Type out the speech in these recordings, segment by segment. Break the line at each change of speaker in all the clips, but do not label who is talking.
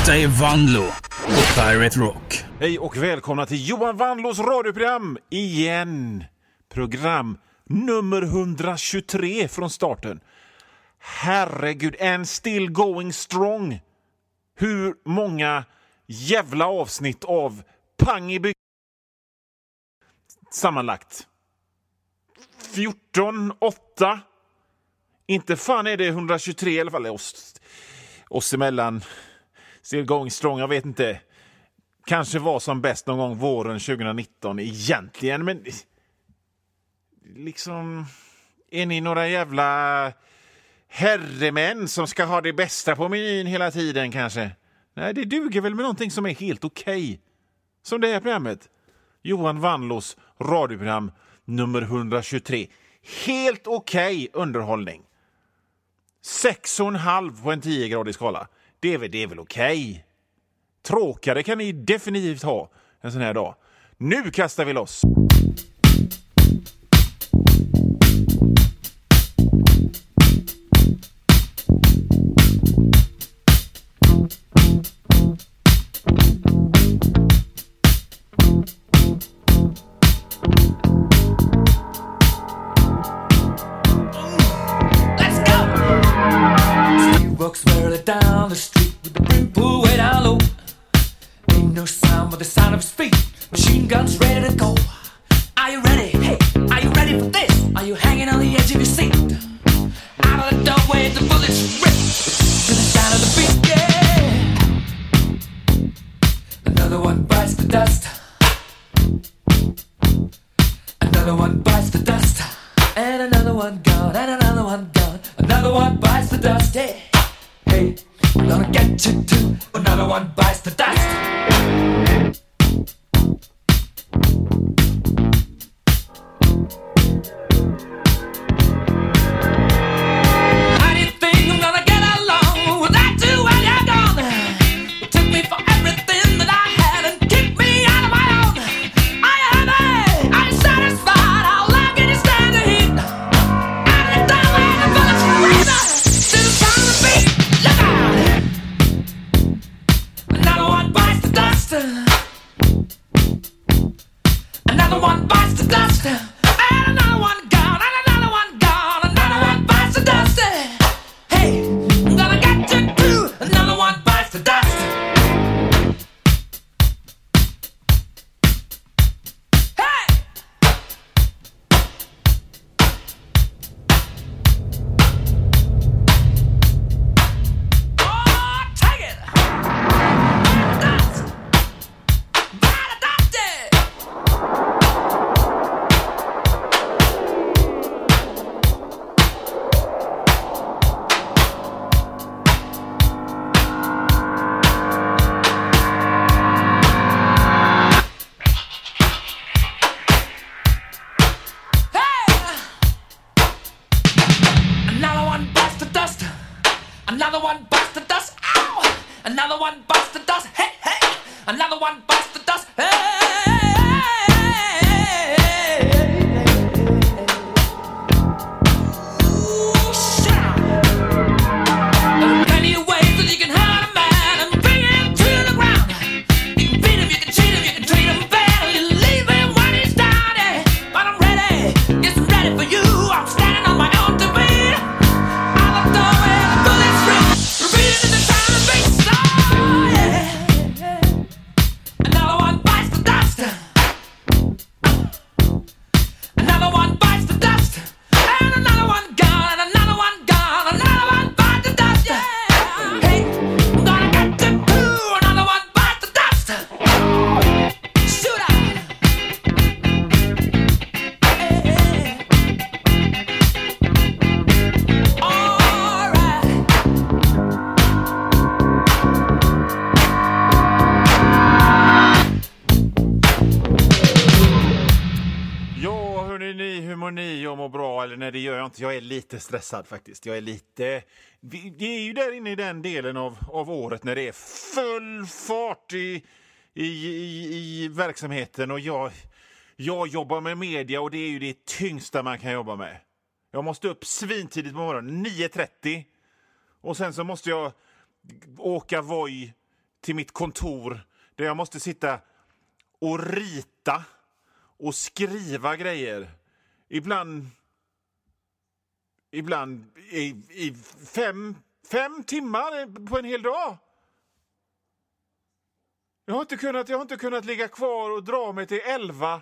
Detta är Vanlo på Pirate Rock.
Hej och välkomna till Johan Vanlos radioprogram igen. Program nummer 123 från starten. Herregud, and still going strong. Hur många jävla avsnitt av Pang i bygg sammanlagt? 14, 8. Inte fan är det 123 i alla fall. Oss emellan. Still going strong, jag vet inte. Kanske var som bäst någon gång våren 2019 egentligen. Men liksom, är ni några jävla herremän som ska ha det bästa på menyn hela tiden kanske? Nej, det duger väl med någonting som är helt okej. Som det här programmet. Johan Vanlos radioprogram nummer 123. Helt okej underhållning. 6,5 på en 10-gradig skala. Det är väl okej. Tråkigare kan ni definitivt ha en sån här dag. Nu kastar vi loss.
Down the street with the brim pulled way down low. Ain't no sound but the sound of his feet. Machine guns ready to go. Are you ready? Hey, are you ready for this? Are you hanging on the edge of your seat? Out of the doorway, the bullets rip to the sound of the beat. Yeah. Another one bites the dust. Another one bites the dust. And another one gone. And another one gone. Another one bites the dust. Yeah. Hey, I'm gonna get you too. Another one bites the dust. How do you think I'm gonna get along without you when you're gone? You took me for everything that I had and kicked me out of my own. Are you happy? Are you satisfied? How long can you stand the heat? Out of the doorway, the bullets rip to the sound of the beat. Look out! Another one bites the dust. Another one bites the dust. And another one gone. And another one gone. Another one bites the dust. Hey, I'm gonna get you too. Another one bites the dust. Hey! Oh, take it! Dust! By the dust! Hey! Another one bites the dust. Another one bites the dust. Ow! Another one bites the dust. Hey, hey! Another one bites the dust. Hey! Ooh, shout! There are plenty of ways that you can hurt a man and bring him to the ground. You can beat him, you can cheat him, you can treat him bad, or you leave him when he's down. Yeah. But I'm ready, yes, I'm ready for you. I'm standing on my own to beat. Out the doorway, the bullets rip, repeating in the sound of beat. Oh, yeah. Another one bites the dust. Another one bites the dust. And another one gone. And another one gone. Another one bites the dust. Yeah. Hey, I'm gonna get you too. Another one bites the dust. Shoot out. Hey. All right.
Ja, hörni, hur mår ni? Jag mår bra, eller nej, det gör jag inte. Jag är lite stressad faktiskt. Jag är lite... Det är ju där inne i den delen av året när det är full fart i verksamheten. Och jag jobbar med media och det är ju det tyngsta man kan jobba med. Jag måste upp svintidigt på morgonen, 9:30. Och sen så måste jag åka Voi till mitt kontor där jag måste sitta och rita och skriva grejer. Ibland i 5 timmar på en hel dag. Jag har inte kunnat ligga kvar och dra mig till 11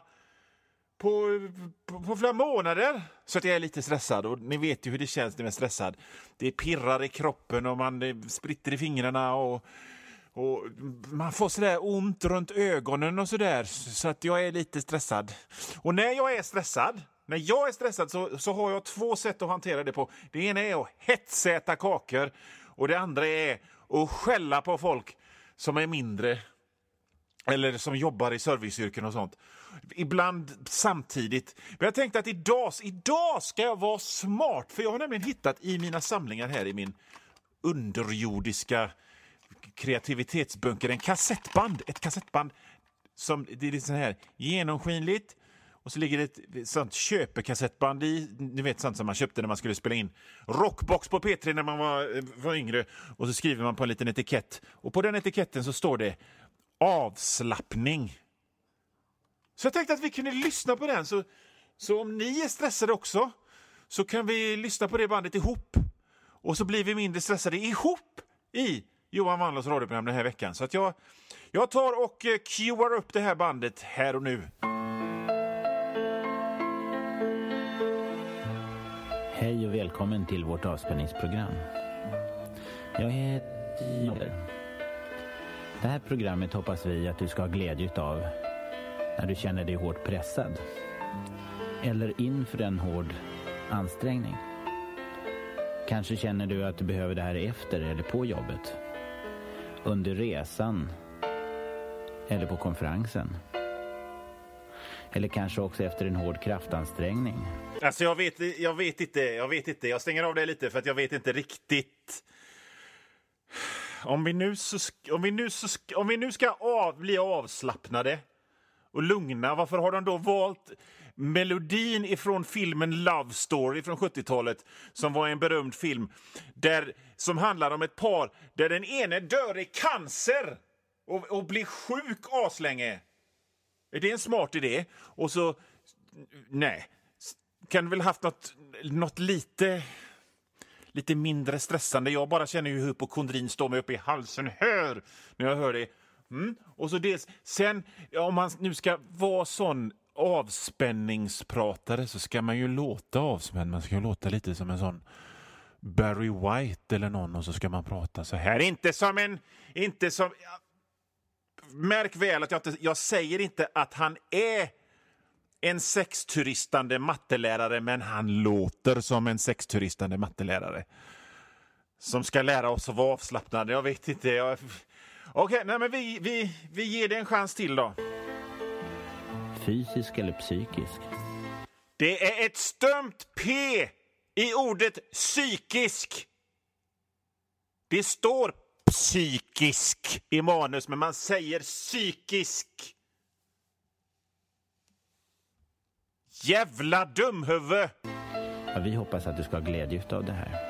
på flera månader. Så att jag är lite stressad. Och ni vet ju hur det känns när man är stressad. Det pirrar i kroppen och man spritter i fingrarna och man får sådär ont runt ögonen och sådär. Så att jag är lite stressad. Och när jag är stressad så har jag 2 sätt att hantera det på. Det ena är att hetsäta kakor. Och det andra är att skälla på folk som är mindre. Eller som jobbar i serviceyrken och sånt. Ibland samtidigt. Men jag tänkte att idag ska jag vara smart. För jag har nämligen hittat i mina samlingar här i min underjordiska kreativitetsbunker ett kassettband som det är lite så här genomskinligt. Och så ligger det ett sånt köpekassettband i, ni vet sånt som man köpte när man skulle spela in Rockbox på P3 när man var yngre. Och så skriver man på en liten etikett. Och på den etiketten så står det avslappning. Så jag tänkte att vi kunde lyssna på den. Så om ni är stressade också så kan vi lyssna på det bandet ihop. Och så blir vi mindre stressade ihop i Johan Wanlås radioprogram den här veckan. Så att jag tar och cuear upp det här bandet här och nu.
Hej och välkommen till vårt avspänningsprogram. Jag heter... Det här programmet hoppas vi att du ska ha glädje av när du känner dig hårt pressad. Eller inför en hård ansträngning. Kanske känner du att du behöver det här efter eller på jobbet. Under resan. Eller på konferensen. Eller kanske också efter en hård kraftansträngning.
Alltså jag vet inte. Jag stänger av det lite för att jag vet inte riktigt. Om vi nu ska bli avslappnade och lugna, varför har de då valt melodin ifrån filmen Love Story från 70-talet som var en berömd film som handlar om ett par där den ene dör i cancer och blir sjuk aslänge. Är det en smart idé? Och så nej, kan du väl haft något lite mindre stressande. Jag bara känner hur hypokondrin står mig upp i halsen när jag hör det. Och så dels sen om man nu ska vara sån avspänningspratare så ska man ju låta avspänd. Man ska ju låta lite som en sån Barry White eller någon och så ska man prata så här. Inte som märk väl att jag säger inte att han är en sexturistande mattelärare, men han låter som en sexturistande mattelärare som ska lära oss att vara avslappnade. Jag vet inte. Okej, nej men vi ger det en chans till då.
Fysisk eller psykisk?
Det är ett stumt P i ordet psykisk. Det står psykisk i manus, men man säger psykisk. Jävla dumhuvud!
Ja, vi hoppas att du ska ha glädje av det här.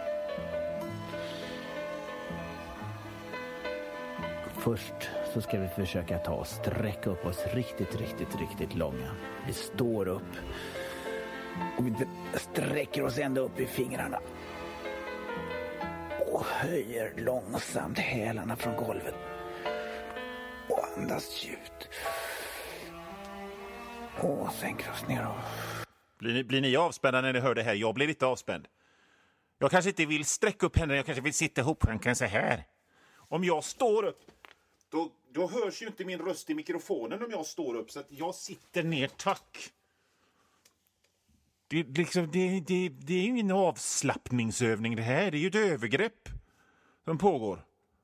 Först så ska vi försöka ta och sträcka upp oss riktigt långa. Vi står upp och vi sträcker oss ända upp i fingrarna. Och höjer långsamt hälarna från golvet. Och andas djupt. Och sänker oss ner.
Blir ni avspända när ni hör det här? Jag blir lite avspänd. Jag kanske inte vill sträcka upp händerna. Jag kanske vill sitta ihop. Han kan säga här. Om jag står upp, då hörs ju inte min röst i mikrofonen om jag står upp. Så att jag sitter ner, tack. Det är ju ingen avslappningsövning det här. Det är ju ett övergrepp som pågår.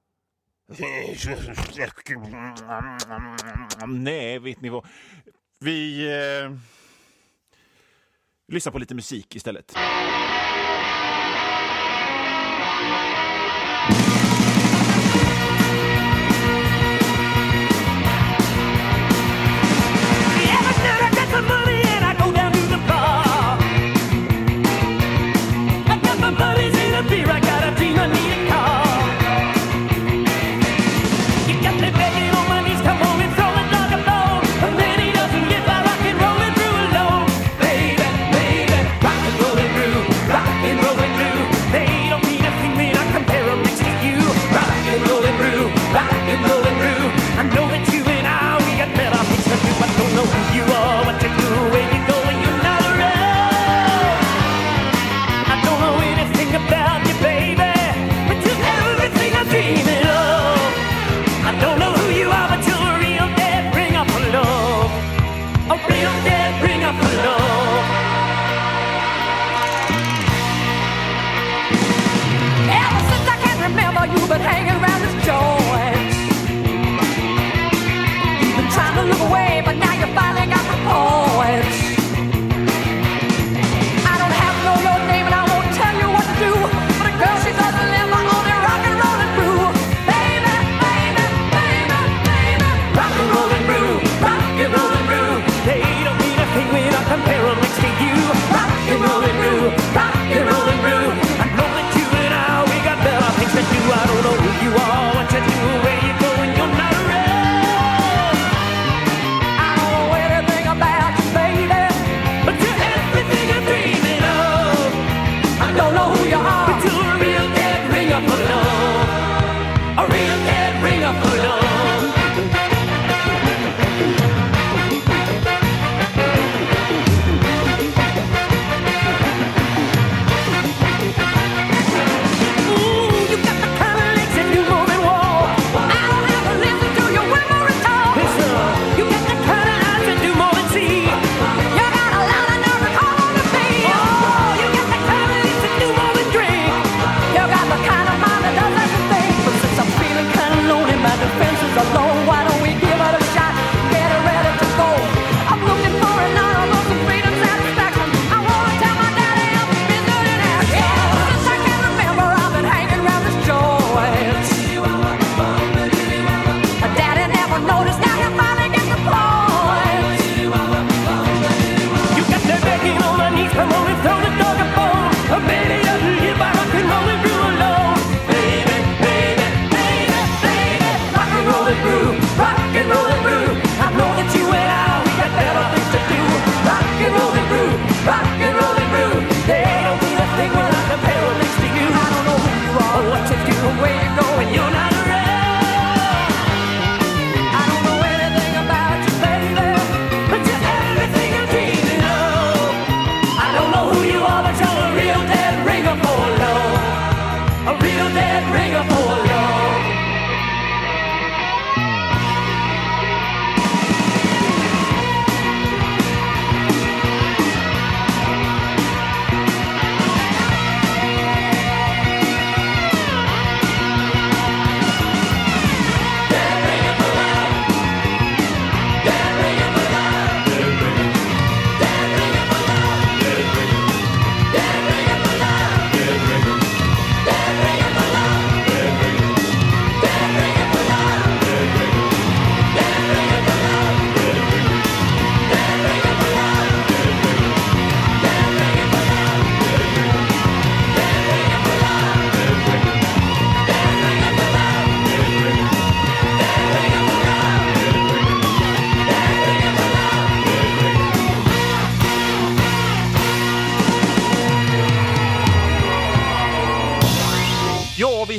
Nej, vet ni vad? Vi lyssnar på lite musik istället.
You got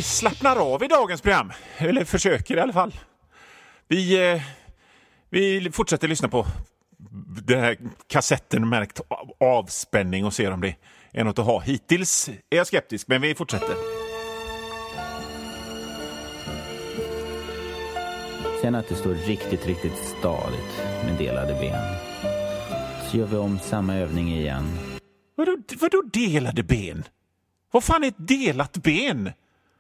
vi slappnar av i dagens program. Eller försöker i alla fall. Vi fortsätter lyssna på den här kassetten märkt avspänning och ser om det är något att ha. Hittills är jag skeptisk, men vi fortsätter.
Känn att det står riktigt stadigt med delade ben. Så gör vi om samma övning igen.
Vadå delade ben? Vad fan är ett delat ben?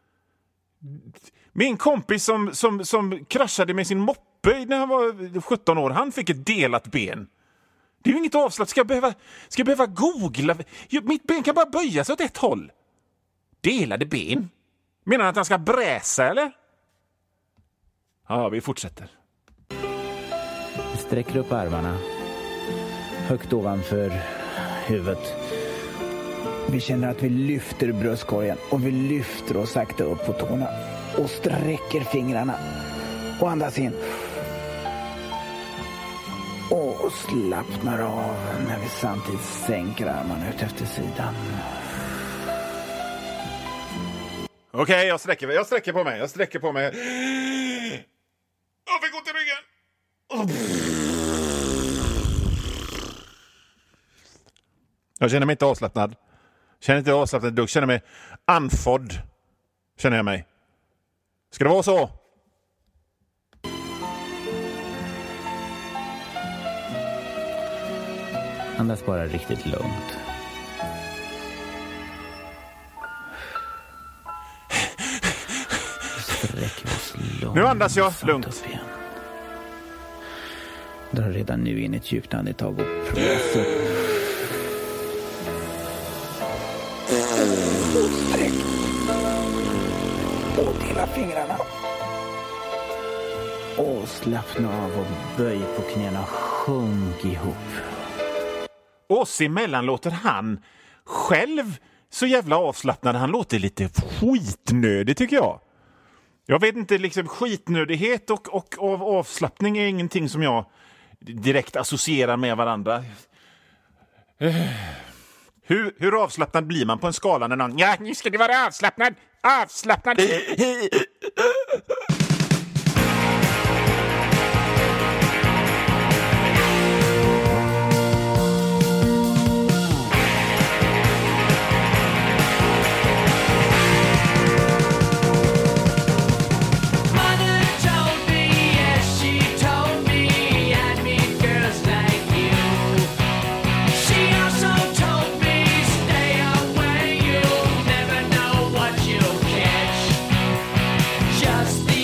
Min kompis som kraschade med sin moppe när han var 17 år, han fick ett delat ben. Det är ju inget avslapp. Ska jag behöva googla? Mitt ben kan bara böja sig åt ett håll. Delade ben? Menar han att han ska bräsa, eller? Ja, vi fortsätter.
Vi sträcker upp armarna högt ovanför huvudet. Vi känner att vi lyfter bröstkorgen och vi lyfter oss sakta upp på tårna och sträcker fingrarna och andas in. Och slappnar av när vi samtidigt sänker armarna ut efter sidan.
Okej, jag sträcker på mig. Jag fick ont i ryggen. Jag känner mig inte avslappnad. Jag känner mig andfådd. Känner jag mig. Ska det vara så?
Andas bara riktigt lugnt. Sträcker oss långt.
Nu andas jag lugnt.
Drar redan nu in ett djupt andetag och press upp. Sträck. Och dela fingrarna. Och slappna av och böj på knäna. Sjunk ihop.
Oss emellan låter han själv så jävla avslappnad. Han låter lite skitnödig, tycker jag. Jag vet inte, liksom skitnödighet och avslappning är ingenting som jag direkt associerar med varandra. Hur avslappnad blir man på en skala när någon... Ja, nu ska det vara avslappnad.
Just the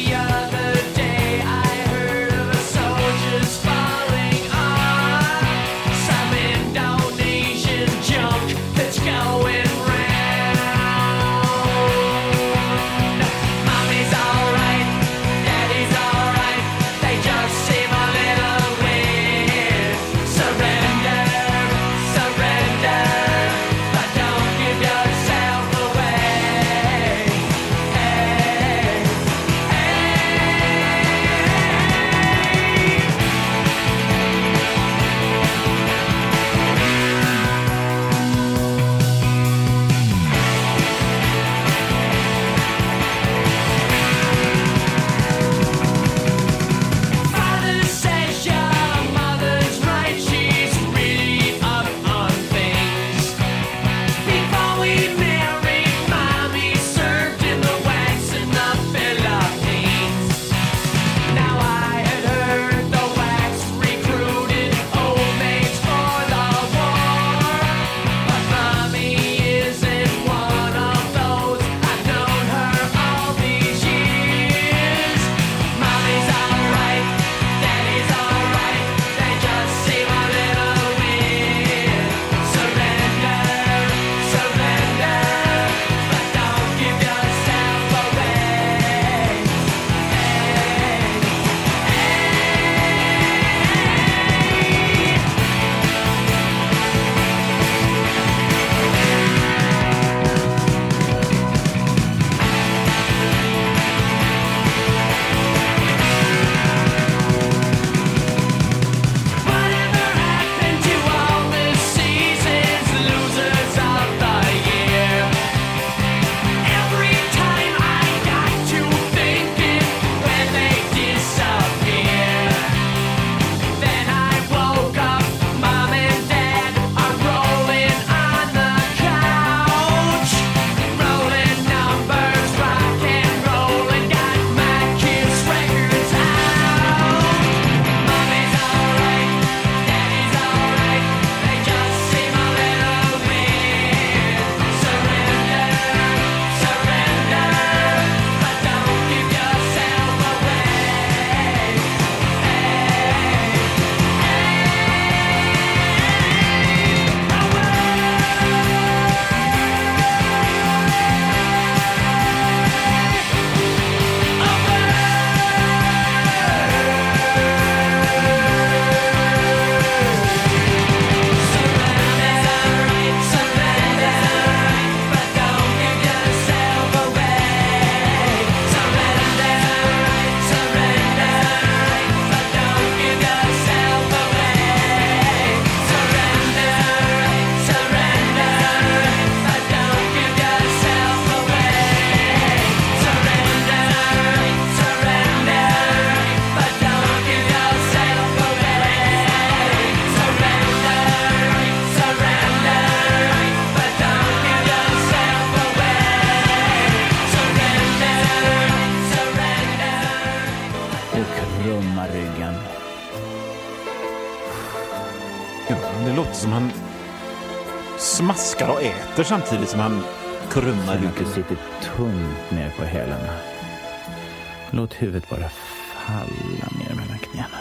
låter som han smaskar och äter samtidigt som han krumnar
Känn att du
ryggen.
sitter tungt ner på hälarna. Låt huvudet bara falla ner mellan knäna.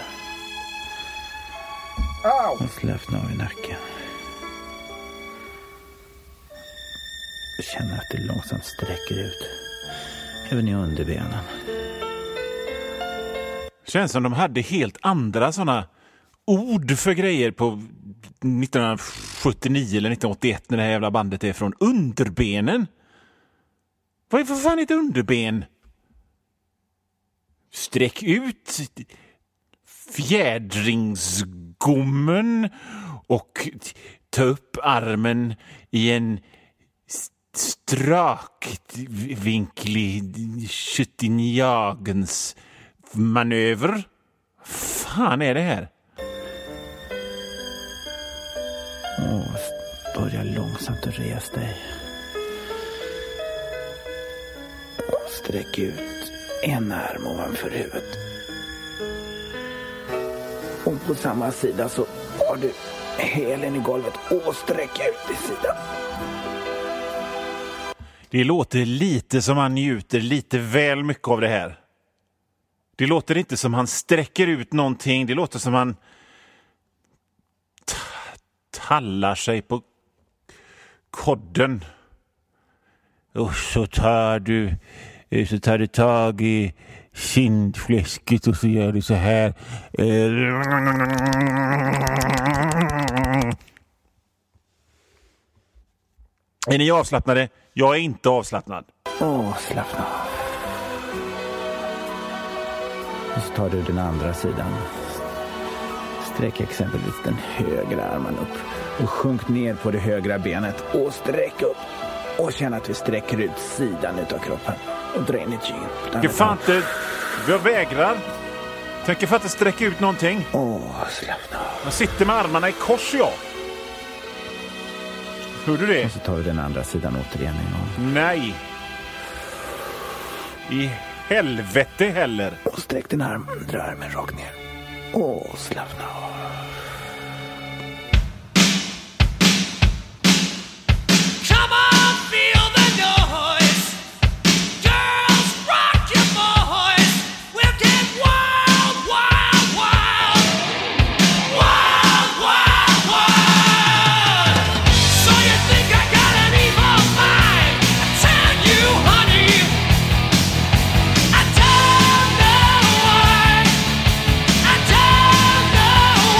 Och slappna av i nacken. Känn att du långsamt sträcker ut även i underbenen.
Känns som de hade helt andra såna ord för grejer på 1979 eller 1981 när det här jävla bandet är från. Underbenen. Vad är för fan ett underben? Sträck ut fjädringsgommen och ta upp armen i en strakvinklig köttinjagens manöver. Fan är det här?
Börja långsamt att resa dig. Och sträck ut en arm ovanför huvudet. Och på samma sida så har du hälen i golvet och sträck ut i sidan.
Det låter lite som han njuter lite väl mycket av det här. Det låter inte som han sträcker ut någonting. Det låter som han tallar sig på kodden. Och så tar du tag i kindfläsket och så gör du så här. Är ni avslappnade? Jag är inte avslappnad.
Slappna av. Och så tar du den andra sidan. Sträck exempelvis den högra armen upp. Och sjunk ner på det högra benet. Och sträck upp. Och känn att vi sträcker ut sidan utav kroppen. Och dra in i tygen.
Jag fan inte. Jag vägrar. Tänker för att sträcka ut någonting.
Slappna av.
Jag sitter med armarna i kors, jag. Hör du det?
Och så tar vi den andra sidan återigen en gång.
Nej. I helvete heller.
Och sträck din andra armen rakt ner. Slappna av.
Come on, feel the noise. Girls, rock your boys. We'll get wild, wild, wild. Wild, wild, wild. So you think I got an evil mind? I tell you, honey, I don't know why. I don't know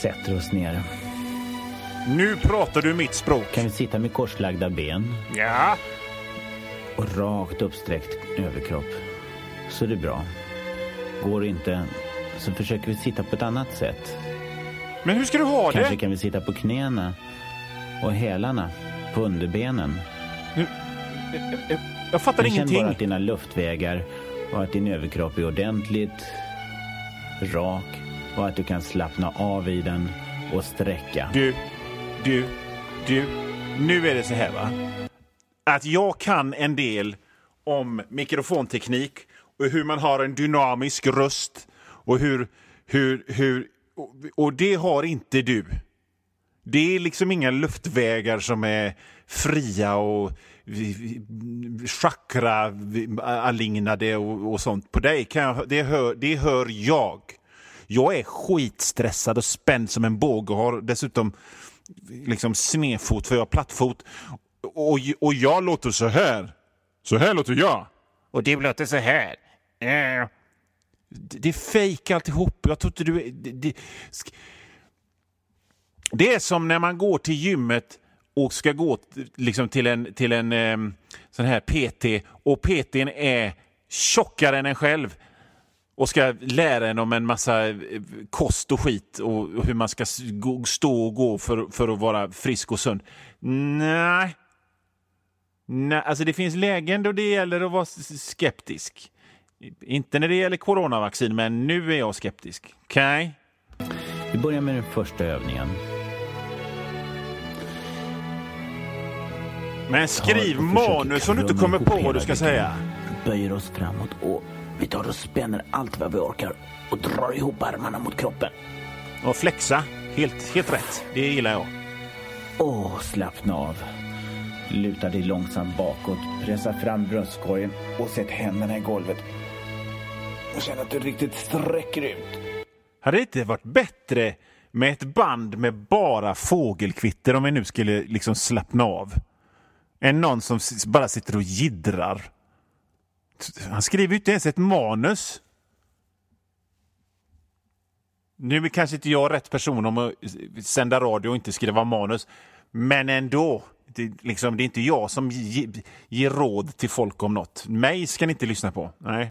sätter oss ner.
Nu pratar du mitt språk.
Kan vi sitta med korslagda ben
Ja.
och rakt uppsträckt överkropp. Så det är bra. Går det inte så försöker vi sitta på ett annat sätt.
Men hur ska du ha
Kanske
det?
kan vi sitta på knäna och hälarna på underbenen.
Jag fattar
Men känn
ingenting.
bara att dina luftvägar och att din överkropp är ordentligt rak och att du kan slappna av i den och sträcka.
Du. Nu är det så här, va? Att jag kan en del om mikrofonteknik och hur man har en dynamisk röst och och det har inte du. Det är liksom inga luftvägar som är fria och chakra-alignade och sånt. På dig det hör jag. Jag är skitstressad och spänd som en båg och har dessutom liksom snedfot för jag har plattfot. Och jag låter så här. Så här låter jag. Och det låter så här. Det är fake alltihop. Jag tror inte du... Det är som när man går till gymmet och ska gå liksom till en sån här PT och PT:n är tjockare än en själv och ska lära en om en massa kost och skit och hur man ska stå och gå för att vara frisk och sund. Nej, alltså det finns lägen då det gäller att vara skeptisk. Inte när det gäller coronavaccin, men nu är jag skeptisk. Okej?
Vi börjar med den första övningen.
Men skriv manus om du inte kommer på vad du ska säga.
Böjer oss framåt och vi tar och spänner allt vad vi orkar och drar ihop armarna mot kroppen.
Och flexa. Helt rätt. Det gillar jag.
Slappna av. Luta dig långsamt bakåt. Pressa fram bröstkorgen och sätt händerna i golvet. Och känn att du riktigt sträcker ut.
Hade det inte varit bättre med ett band med bara fågelkvitter om vi nu skulle liksom slappna av? Än någon som bara sitter och jiddrar. Han skriver ju inte ens ett manus. Nu är kanske inte jag rätt person om att sända radio och inte skriva manus. Men ändå. Det är inte jag som ger råd till folk om något. Mig ska ni inte lyssna på. Nej.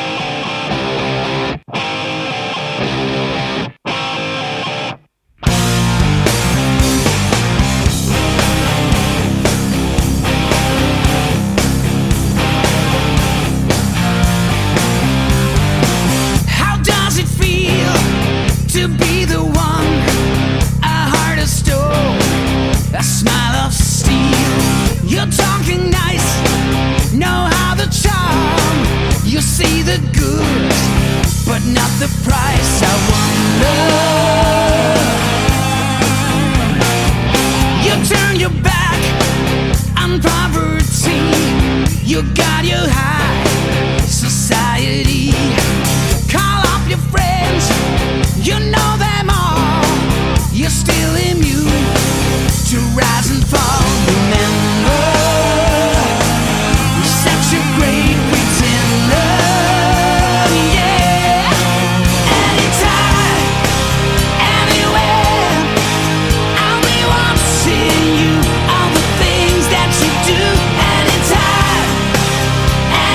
How does it feel to be the one? A heart of stone, a smile of steel. You're talking nice, know how to charm. You see the good, but not the price. I wonder. You turn your back on poverty. You got your high society. Call up your friends, you know them all. You're still immune to rise and fall. Remember, you're such a great pretender. Yeah, anytime, anywhere, I'll be watching you. All the things that you do. Anytime,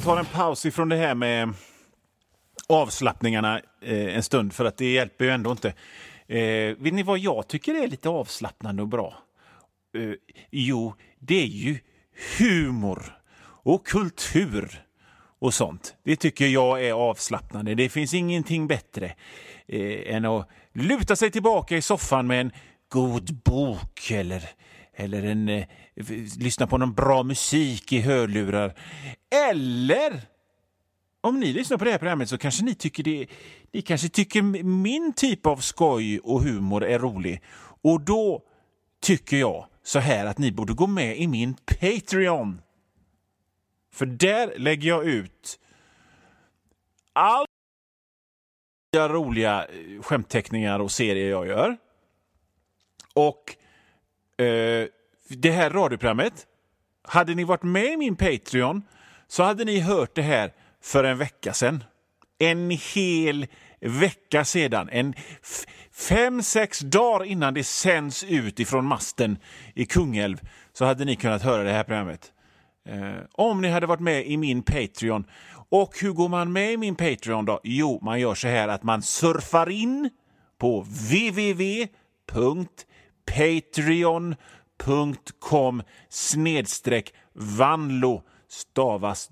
tar en paus ifrån det här med avslappningarna en stund, för att det hjälper ju ändå inte. Vet ni vad jag tycker är lite avslappnande och bra? Jo, det är ju humor och kultur och sånt. Det tycker jag är avslappnande. Det finns ingenting bättre än att luta sig tillbaka i soffan med en god bok eller lyssna på någon bra musik i hörlurar. Eller om ni lyssnar på det här programmet så kanske ni kanske tycker min typ av skoj och humor är rolig. Och då tycker jag så här att ni borde gå med i min Patreon. För där lägger jag ut alla roliga skämtteckningar och serier jag gör. Och det här radioprogrammet, hade ni varit med i min Patreon så hade ni hört det här för en vecka sedan. En hel vecka sedan. 5-6 dagar innan det sänds ut ifrån masten i Kungälv så hade ni kunnat höra det här programmet. Om ni hade varit med i min Patreon. Och hur går man med i min Patreon då? Jo, man gör så här att man surfar in på www.patreon.com/Vanlo, stavas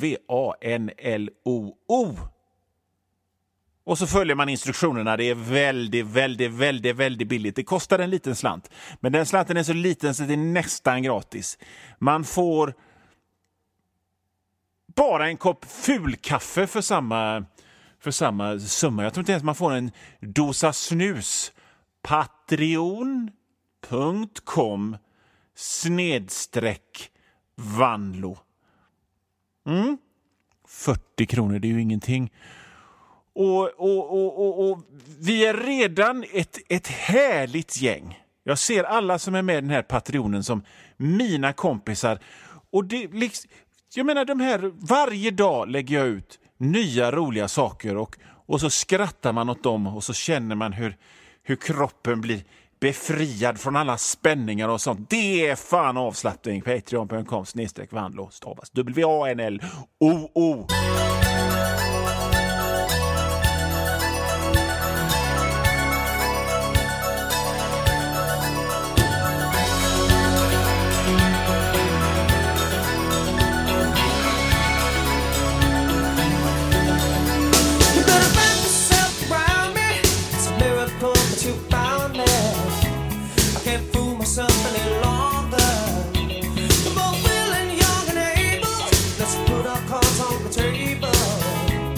WANLOO. Och så följer man instruktionerna. Det är väldigt billigt. Det kostar en liten slant. Men den slanten är så liten så det är nästan gratis. Man får bara en kopp fulkaffe för samma summa. Jag tror inte ens man får en dosa snus. Patreon.com/Vanlo. 40 kronor, det är ju ingenting. Och vi är redan ett härligt gäng. Jag ser alla som är med i den här Patreonen som mina kompisar. Och det liksom, jag menar, de här varje dag lägger jag ut nya roliga saker och så skrattar man åt dem och så känner man hur kroppen blir befriad från alla spänningar och sånt. Det är fan avslappning. Patreon.com/Vanlo, stavas WANLOO.
Let's put our cards on the table.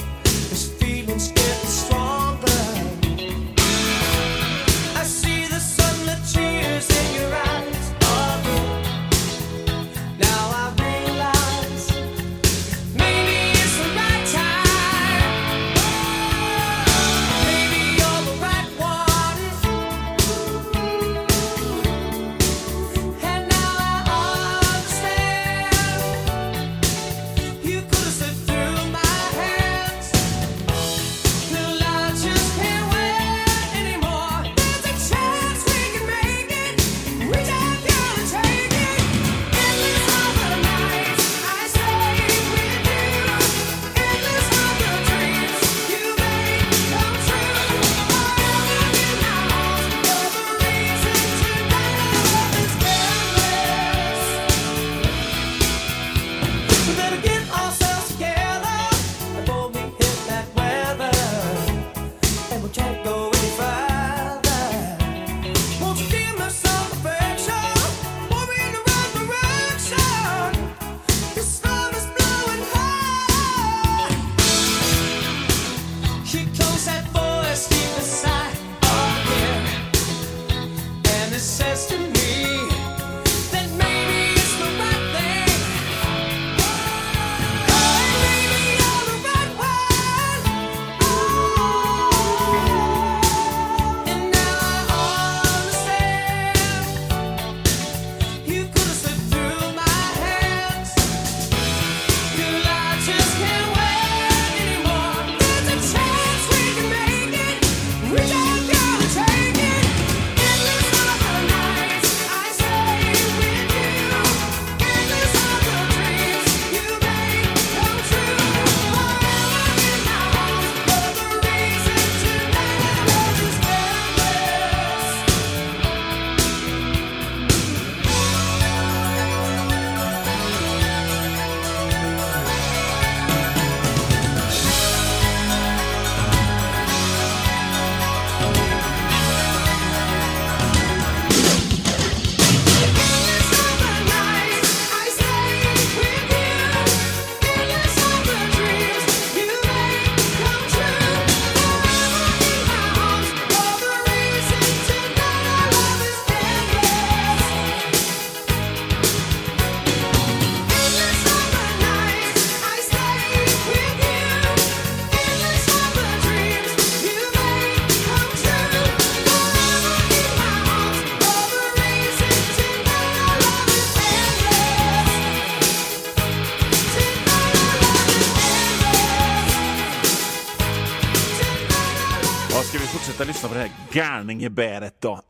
fortsätta lyssna på det här garningebäret då.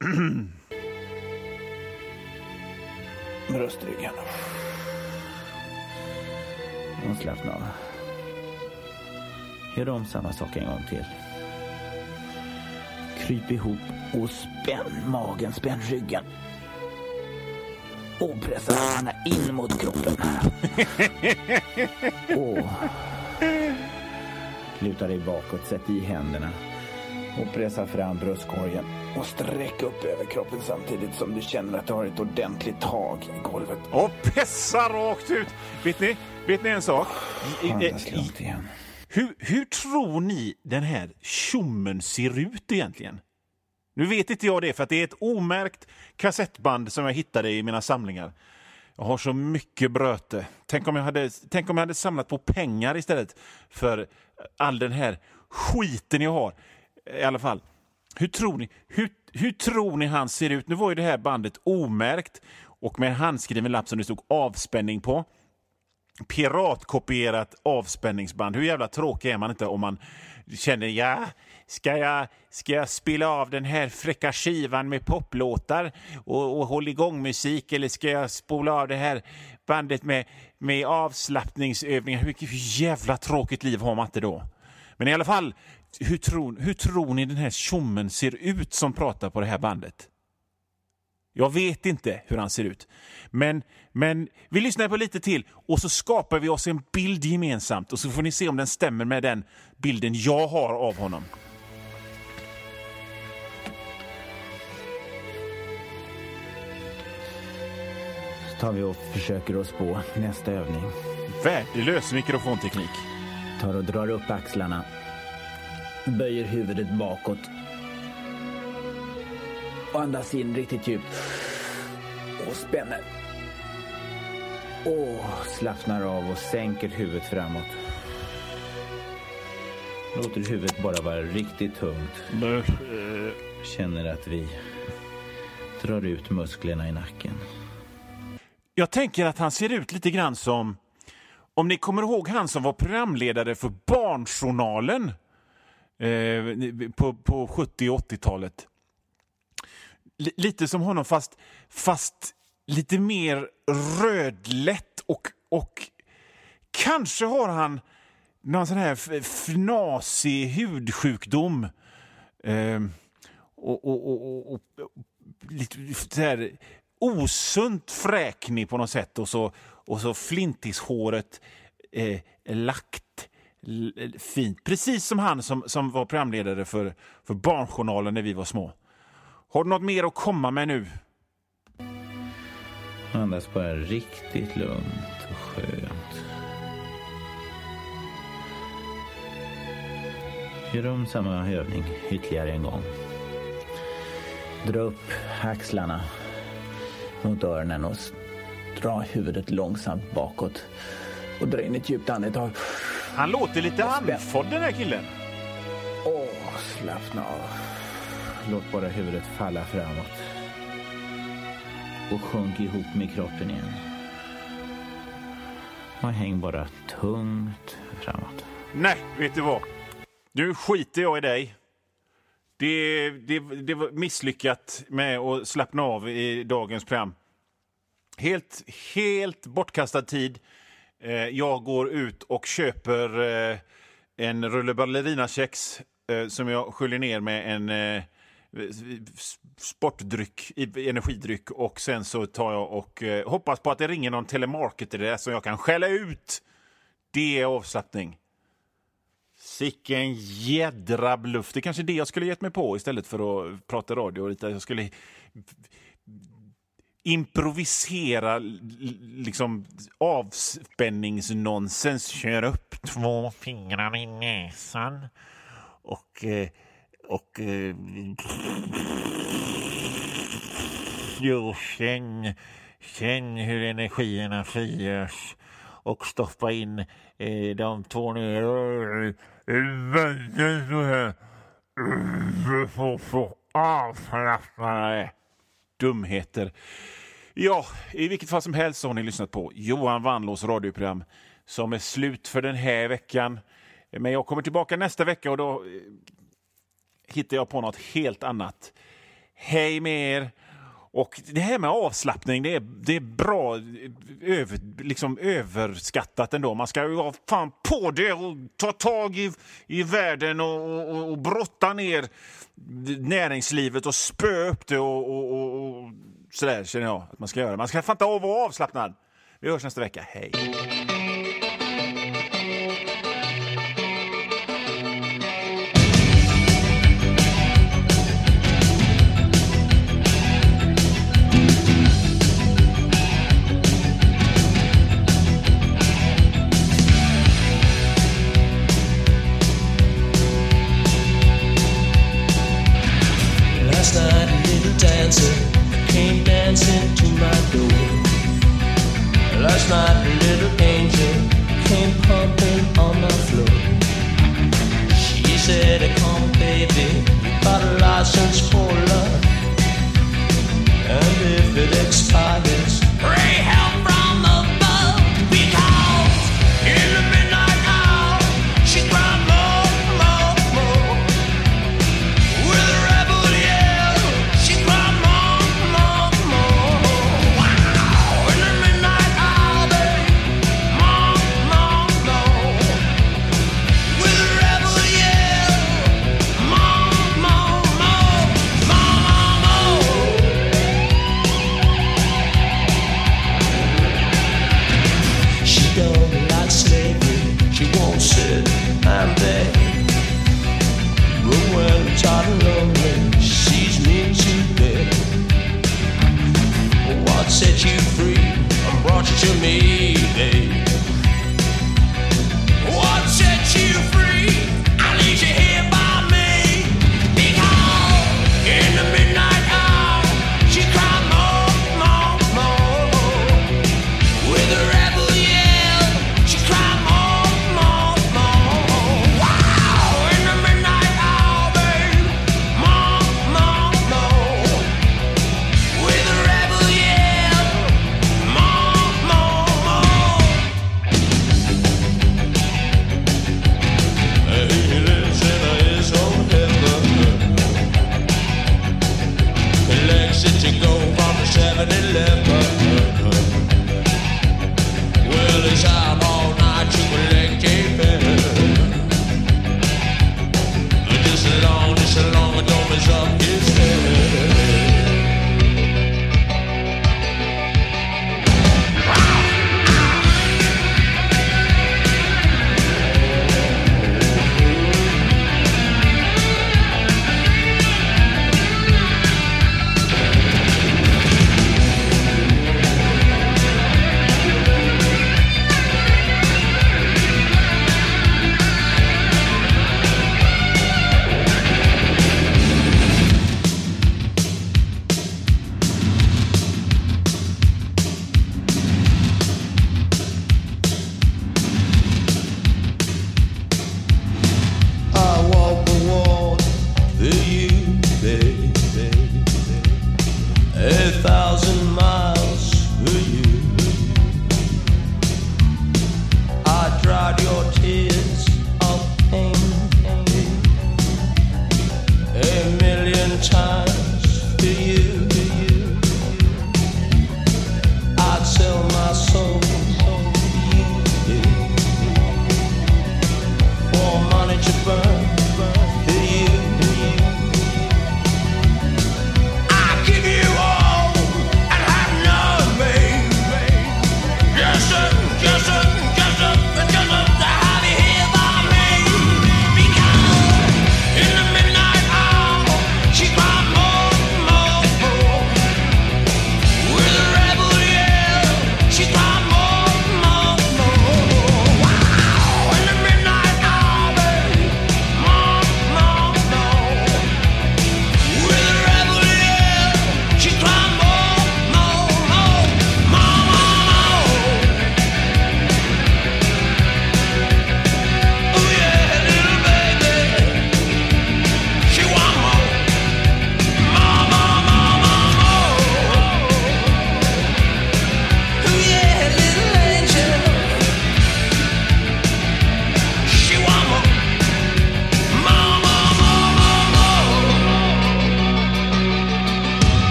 Bröstryggen. Och slappna av. Gör om samma sak en gång till. Kryp ihop och spänn magen, spänn ryggen. Och pressa armarna in mot kroppen. Och luta dig bakåt, sätt i händerna. Och pressa fram bröstkorgen. Och sträck upp över kroppen samtidigt som du känner att du har ett ordentligt tag i golvet.
Och pessa rakt ut. Vet ni en sak?
Andas långt igen.
Hur tror ni den här tjommen ser ut egentligen? Nu vet inte jag det, för att det är ett omärkt kassettband som jag hittade i mina samlingar. Jag har så mycket bröte. Tänk om jag hade samlat på pengar istället för all den här skiten jag har. I alla fall, hur tror ni han ser ut? Nu var ju det här bandet omärkt och med en handskriven lapp som det stod avspänning på. Piratkopierat avspänningsband. Hur jävla tråkig är man inte om man känner, ska jag spela av den här fräcka skivan med poplåtar och hålla igång musik, eller ska jag spola av det här bandet med avslappningsövningar? Hur jävla tråkigt liv har man inte då? Men i alla fall, hur tror ni den här tjommen ser ut som pratar på det här bandet? Jag vet inte hur han ser ut. Men vi lyssnar på lite till och så skapar vi oss en bild gemensamt. Och så får ni se om den stämmer med den bilden jag har av honom.
Så tar vi och försöker oss på nästa övning.
Värdelös mikrofonteknik.
Tar och drar upp axlarna. Böjer huvudet bakåt. Och andas in riktigt djupt. Och spänner. Och slappnar av och sänker huvudet framåt. Låter huvudet bara vara riktigt tungt. Känner att vi drar ut musklerna i nacken.
Jag tänker att han ser ut lite grann som, om ni kommer ihåg han som var programledare för Barnjournalen på 70- och 80-talet. Lite som honom, fast lite mer rödlätt och kanske har han någon sån här fnasig hudsjukdom och lite så här osunt fräknig på något sätt, och så flintishåret lagt fint, precis som han som var programledare för Barnjournalen när vi var små. Har du något mer att komma med nu?
Andas bara riktigt lugnt och skönt. Gör om samma övning ytterligare en gång. Dra upp axlarna mot öronen och dra huvudet långsamt bakåt. Och dra in ett djupt andetag.
Han låter lite andfådd, den här killen.
Slappna av. Låt bara huvudet falla framåt. Och sjunk ihop med kroppen igen. Och häng bara tungt framåt.
Nej, vet du vad? Nu skiter jag i dig. Det var misslyckat med att slappna av i dagens program. Helt bortkastad tid. Jag går ut och köper en rulle ballerinakex som jag sköljer ner med en sportdryck, energidryck, och sen så tar jag och hoppas på att det ringer någon telemarketer där som jag kan skälla ut. Det är avslappning. Sicken jädra bluff. Det är kanske det jag skulle gett mig på istället för att prata radio. Jag skulle improvisera liksom avspänningsnonsens. Kör upp 2 fingrar i näsan och känn hur energierna frigörs och stoppa in de 2 ner avslappnade dumheter. Ja, i vilket fall som helst så har ni lyssnat på Johan Vanlås radioprogram som är slut för den här veckan. Men jag kommer tillbaka nästa vecka och då hittade jag på något helt annat. Hej med er. Och det här med avslappning, det är bra överskattat ändå. Man ska ju ha fan på det och ta tag i världen och brotta ner näringslivet och spö upp det och sådär känner jag att man ska göra. Man ska fan inte vara avslappnad. Vi hörs nästa vecka. Hej!
Last night a little dancer came dancing to my door. Last night a little angel came pumping on my floor. She said, come baby, you got a license for love. And if it expires, pray help from above. Because in the midnight hour, she cried more, more, more. With a rebel yell, she cried more, more, more. Wow, in the midnight hour, babe, more, more, more. With a rebel yell, more, more, more, more, more. She don't like slavery, she won't sit and beg. But when I'm tired and lonely, she sees me today. What set you free and brought you to me, babe? What set you free? I leave you here by me. Because in the midnight hour, she cried more, more, more. With a rebel yell, she cried more, more, more. Wow, in the midnight hour, babe, more, more, more. With a rebel yell, more, more, more. He lives in his own heaven. He likes it to go from the 7-Eleven.